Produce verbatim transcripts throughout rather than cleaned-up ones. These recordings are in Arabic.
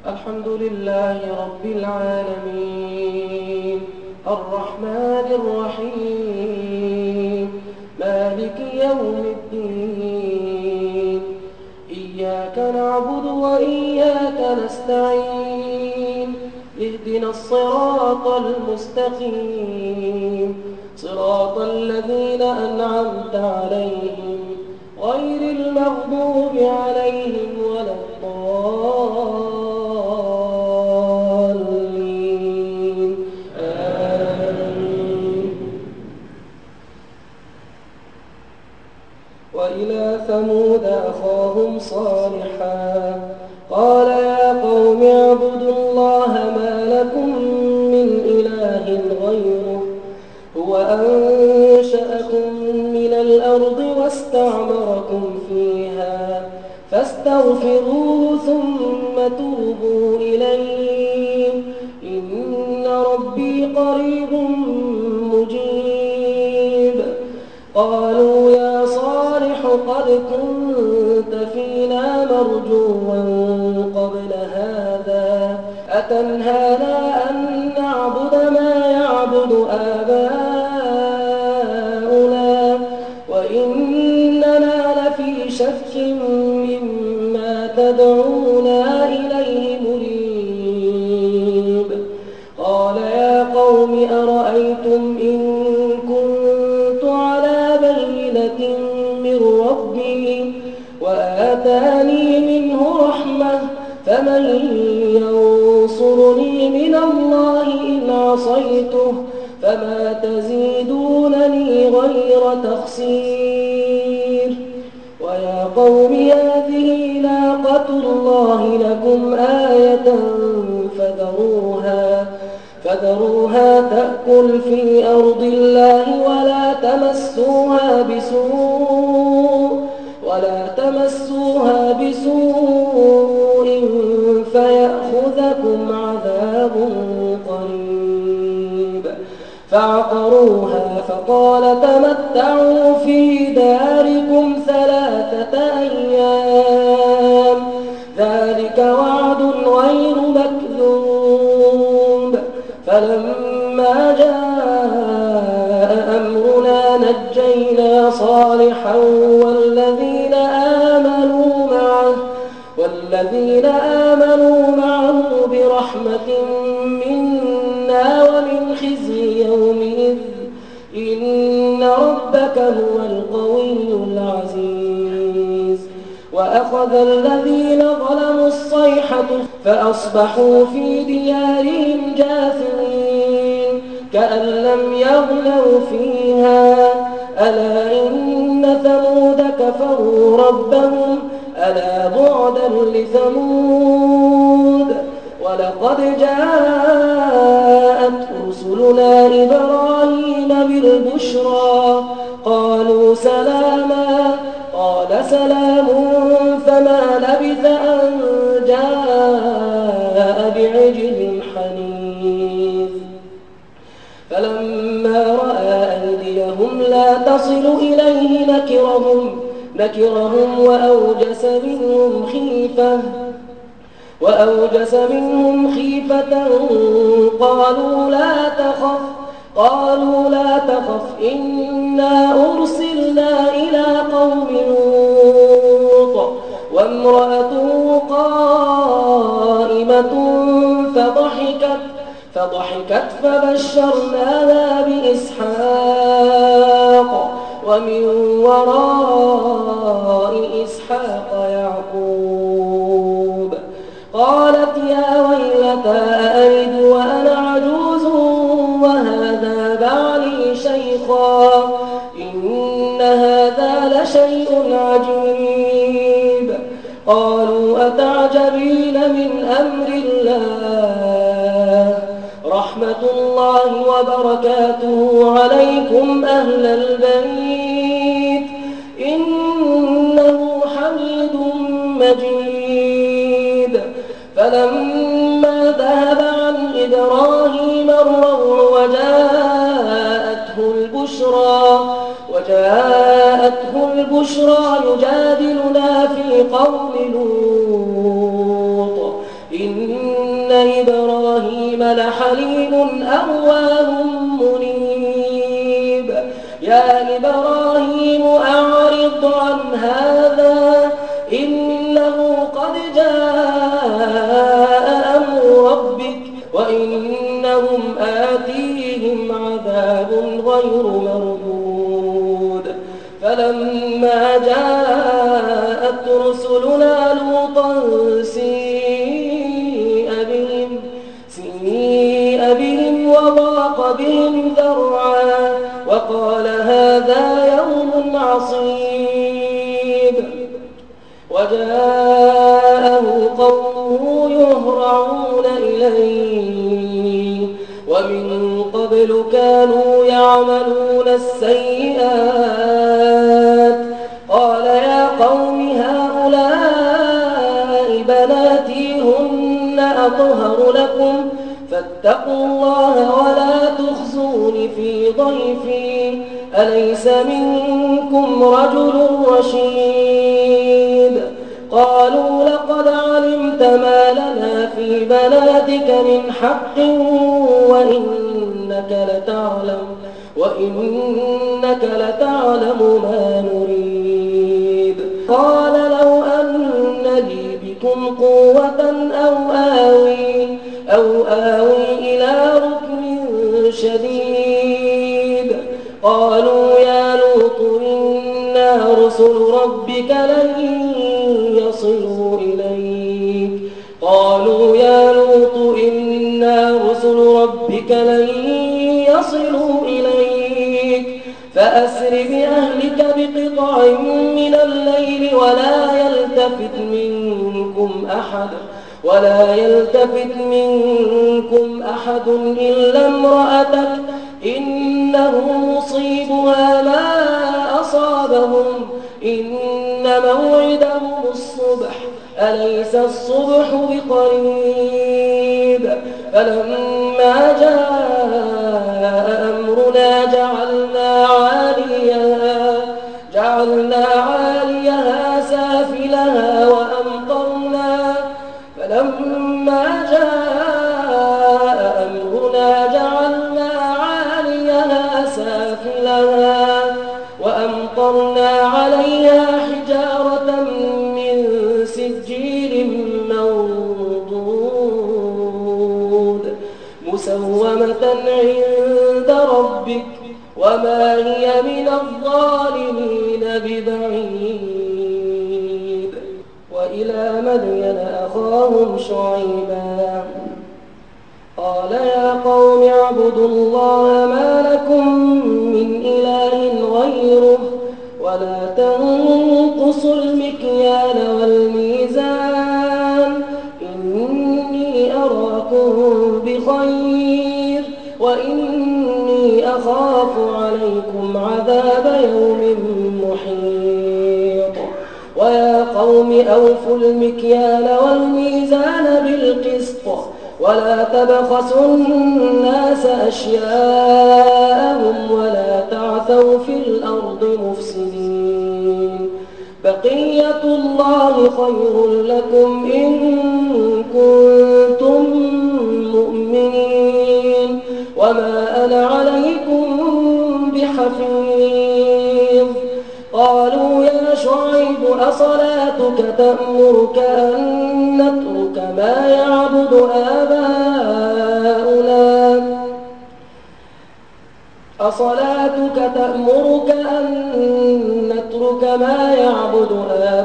الحمد لله رب العالمين الرحمن الرحيم مالك يوم الدين إياك نعبد وإياك نستعين اهدنا الصراط المستقيم صراط الذين أنعمت عليهم غير المغضوب عليهم ولا الضالين آمين. وإلى ثمود أخاهم صالحا قال يا قوم اعبدوا الله ما لكم من إله غيره هو أنشأكم من الأرض واستعمركم فيها فاستغفروه ثم توبوا إليه إن ربي قريب مجيب. قالوا يا صالح قد كنت فينا مرجوا قبل هذا أتنهانا أن نعبد ما يعبد آباؤنا وإننا لفي شك مما تدعونا إليه مريب. قال يا قوم أرأيتم إن كنت على بينة من ربي وآتاني منه رحمة فمن ينصرني من الله إن عصيته فما تزيدونني غير تخسير. ويا قوم هذه ناقة الله لكم آية فذروها فذروها تأكل في أرض الله ولا تمسوها بسوء ولا تمسوها بسوء فيأخذكم عذاب قريب. فعقروها فقال تمتعوا في داركم ثلاثة أيام ذلك وعد غير مكذوب. فلما جاء أمرنا نجينا صالحا والذين آمنوا معه والذين آمنوا معه برحمة منا ومن خزي يومئذ إن ربك هو القوي العزيز. وأخذ الذين ظلموا الصيحة فأصبحوا في ديارهم جاثمين كأن لم يغنوا فيها ألا إن ثمود كفروا ربهم ألا بعدا لثمود. ولقد جاءت رسلنا إبراهيم بالبشرى قالوا سلاما قال سلام فما لبث أن جاء بعجل حنيذ. فلما رأى أيديهم لا تصل إليه نكرهم نكرهم وأوجس منهم خيفة وأوجس منهم خيفة قالوا لا تخف قالوا لا تخف إنا أرسلنا إلى قوم لوط وامرأته قائمة فضحكت فضحكت فبشرناها بإسحاق ومن وراء إسحاق يعقوب. قالت يا ويلتى أألد وأنا عجوز وهذا بعلي شيخا إن هذا لشيء عجيب. قالوا أتعجبين من أمر الله رحمة الله وبركاته عليكم أهل البيت إنه حميد مجيد. فلما ذهب عن إبراهيم الروع وجاءته البشرى وجاءته البشرى يجادلنا في قوم لوط إن حليم أواه منيب يا إبراهيم أعرض عن هذا إنه قد جاء أمر ربك وإنهم آتيهم عذاب غير مردود فلما جاءت رسلنا لوطا سيء بهم, سيء بهم وضاق بهم ذرعا وقال هذا يوم عصيب وجاءه قومه يهرعون إليه ومن قبل كانوا يعملون السيئات قال يا قوم هؤلاء بناتي هن أطهر لكم فاتقوا الله ولا تخزون في ضيفي أليس منكم رجل رشيد قالوا لقد علمت ما لنا في بناتك من حق وإنك لتعلم وإنك لتعلم ما نريد قال لو أن لي بكم قوة أو آوي أو آوي إلى ركن شديد قالوا يا لوط إنا رسل ربك لن يصلوا إليك قالوا يا لوط إنا رسل ربك لن يصلوا إليك فأسر بأهلك بقطع من الليل ولا يلتفت منكم أحد ولا يلتفت منكم أحد إلا امرأتك إنه مصيبها ما أصابهم إن موعدهم الصبح أليس الصبح بقريب فلما جاء أمرنا جعلنا عاليها جعلنا عاليها سافلها وأمطرنا فلما جاء أمرنا جعلنا عاليها سافلها وأمطرنا عليها حجارة من سجيل منضود مسومة عند ربك وما هي من الظالمين ببعيد وإلى مدين أخاهم شعيبا قال يا قوم اعبدوا الله ما لكم من إله غيره ولا تنقصوا المكيال والميزان إني أراكم بخير وإني أخاف عليكم عذاب يوم محيط ويا قوم أوفوا المكيال والميزان بالقسط ولا تبخسوا الناس أشياءهم ولا تعثوا في الأرض مفسدين بقية الله خير لكم إن كنتم مؤمنين وما أنا عليكم بحفيظ قالوا يا شعيب أصلاتك تأمرك أن نترك ما يعبد آباؤنا أصلاتك تأمرك أن نترك ما يعبد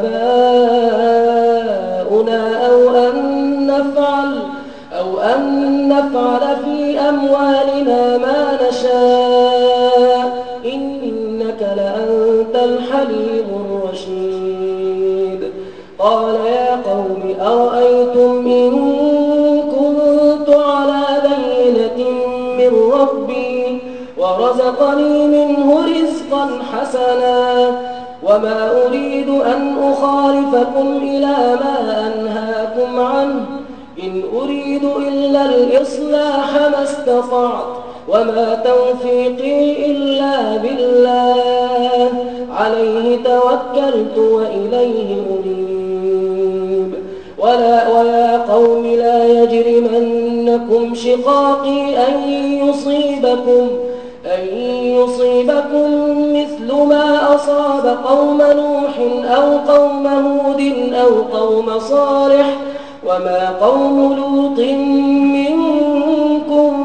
آباؤنا أو أن نفعل أو أن نفعل في أموالنا ما نشاء إنك لأنت الحليم الرشيد قال يا قوم أرأيتم إن كنت على بينة من ربي ورزقني منه رزقا حسنا وما أريد أن أخالفكم إلى ما أنهاكم عنه إن أريد إلا الإصلاح ما استطعت وما توفيقي إلا بالله عليه توكلت وإليه أنيب ولا ويا قوم لا يجرمنكم شقاق أن يصيبكم أن يصيبكم مثل ما أصاب قوم نوح أو قوم هود أو قوم صالح وما قوم لوط منكم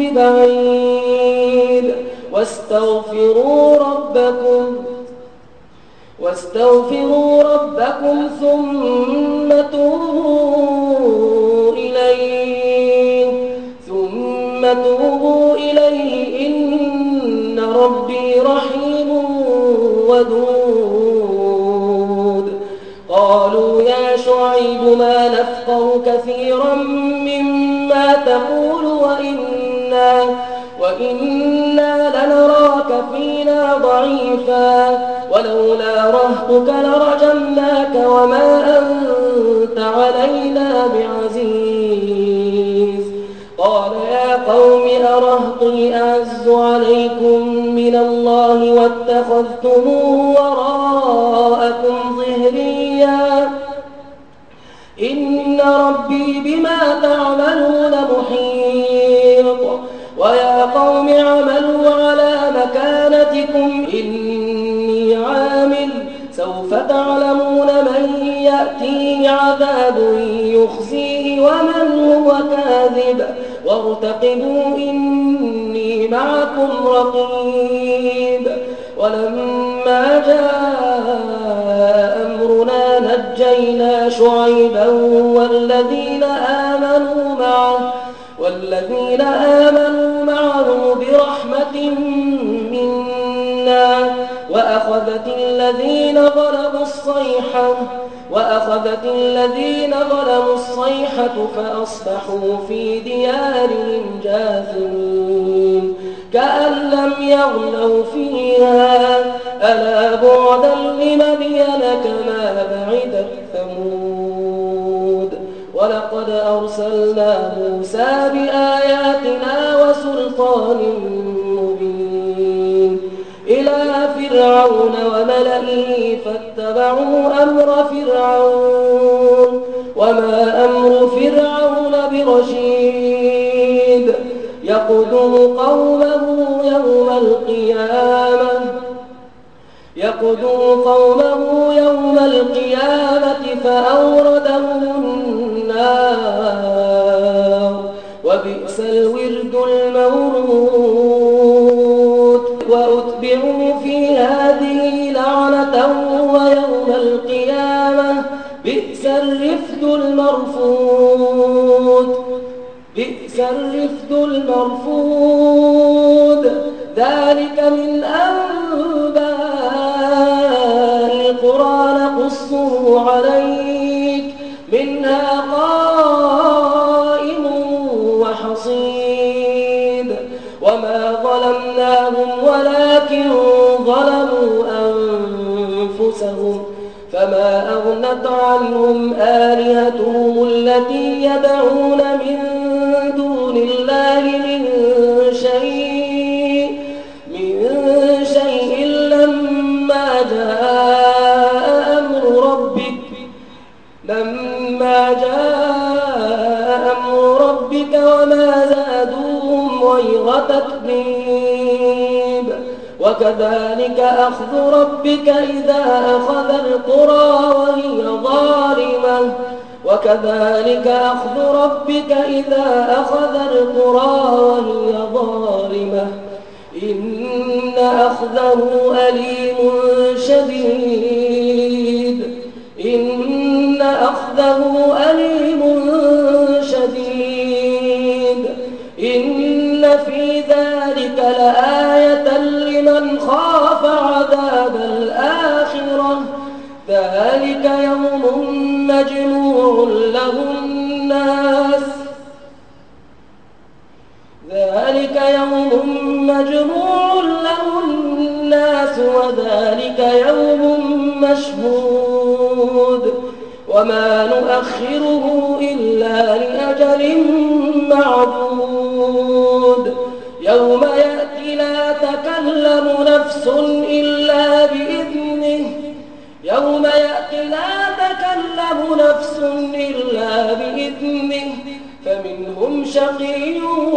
ببعيد واستغفروا ربكم واستغفروا ربكم ثم توبوا إليه ثم توبوا إليه إن ربي رحيم ودود. قالوا يا شعيب ما نفقه كثيرا مما تقول وإنا, وإنا لنراك فينا ضعيفا ولولا رهطك لرجمناك وما أنت علينا بعزيز. قال يا قوم أرهطي أعز عليكم من الله واتخذتموه وراءكم ظهريا إن ربي بما تعملون محيط. ويا قوم اعملوا على مكانتكم إني عامل سوف تعلمون من يأتيه عذاب يخزيه ومن هو كاذب وارتقبوا إني معكم رقيب. ولما جاء أمرنا نجينا شعيبا والذين آمنوا معه والذين آمنوا معه برحمة منا وأخذت الذين ظلموا الصيحة وأخذت الذين ظلموا الصيحة فأصبحوا في ديارهم جاثمين كأن لم يغنوا فيها ألا بعدا لمدين كما بعدت ثمود. ولقد أرسلنا موسى بآياتنا وسلطان مبين إلى فرعون وملئه فاتبعوا أمر فرعون وما أمر فرعون برشيد. يقدم قومه يوم القيامة يقدم قومه يوم القيامة فأوردهم النار وبئس الورد المورود. وأتبعوا في هذه لعنة ويوم القيامة بئس الرفد المرفود بئس الرفد المرفود. ذلك من أنباء القرى نقصه عليك منها قائم وحصيد. وما ظلمناهم ولكن ظلموا أنفسهم فما أغنت عنهم آلهتهم التي يدعون من دون الله من شيء من شيء لما جاء أمر ربك لما جاء أمر ربك وما زادوهم غير تتبيب. وكذلك أخذ ربك إذا أخذ القرى وهي ظالمة وكذلك أخذ ربك إذا أخذ القرى وهي ظالمة إن أخذه أليم شديد إن أخذه أليم شديد. إن في ذلك لآية لمن خاف عذاب الآخرة ذلك يوم مجموع له الناس ذلك يوم مجموع له الناس وذلك يوم مشهود. وما نؤخره إلا لأجل معدود. يوم يأتي لا تكلم نفس إلا بإذنه يوم يأتي لا تكلم نفس إلا بإذنه فمنهم شقي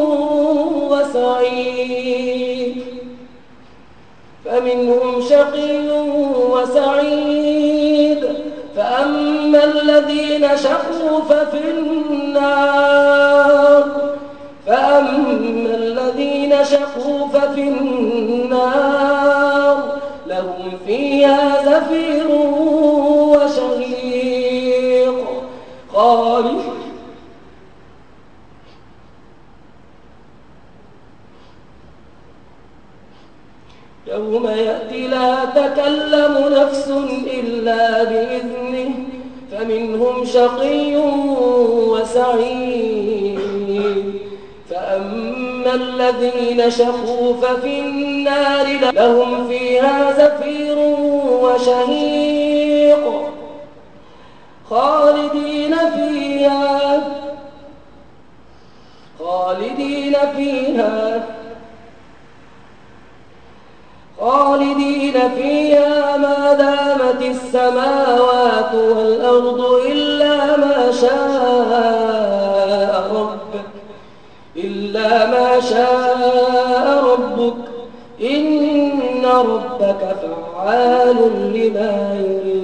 وسعيد فمنهم شقي وسعيد فأما الذين شقوا ففي النار فأما الذين شقوا ففي النار لهم فيها زفير وشهيق خالد يوم يأتي لا تكلم نفس إلا بإذنه فمنهم شقي وسعيد فأما الذين شقوا ففي النار لهم فيها زفير وشهيق خالدين فيها خالدين فيها خالدين فيها ما دامت السماوات والأرض إلا ما شاء ربك إلا ما شاء ربك إن ربك فعال لما يريد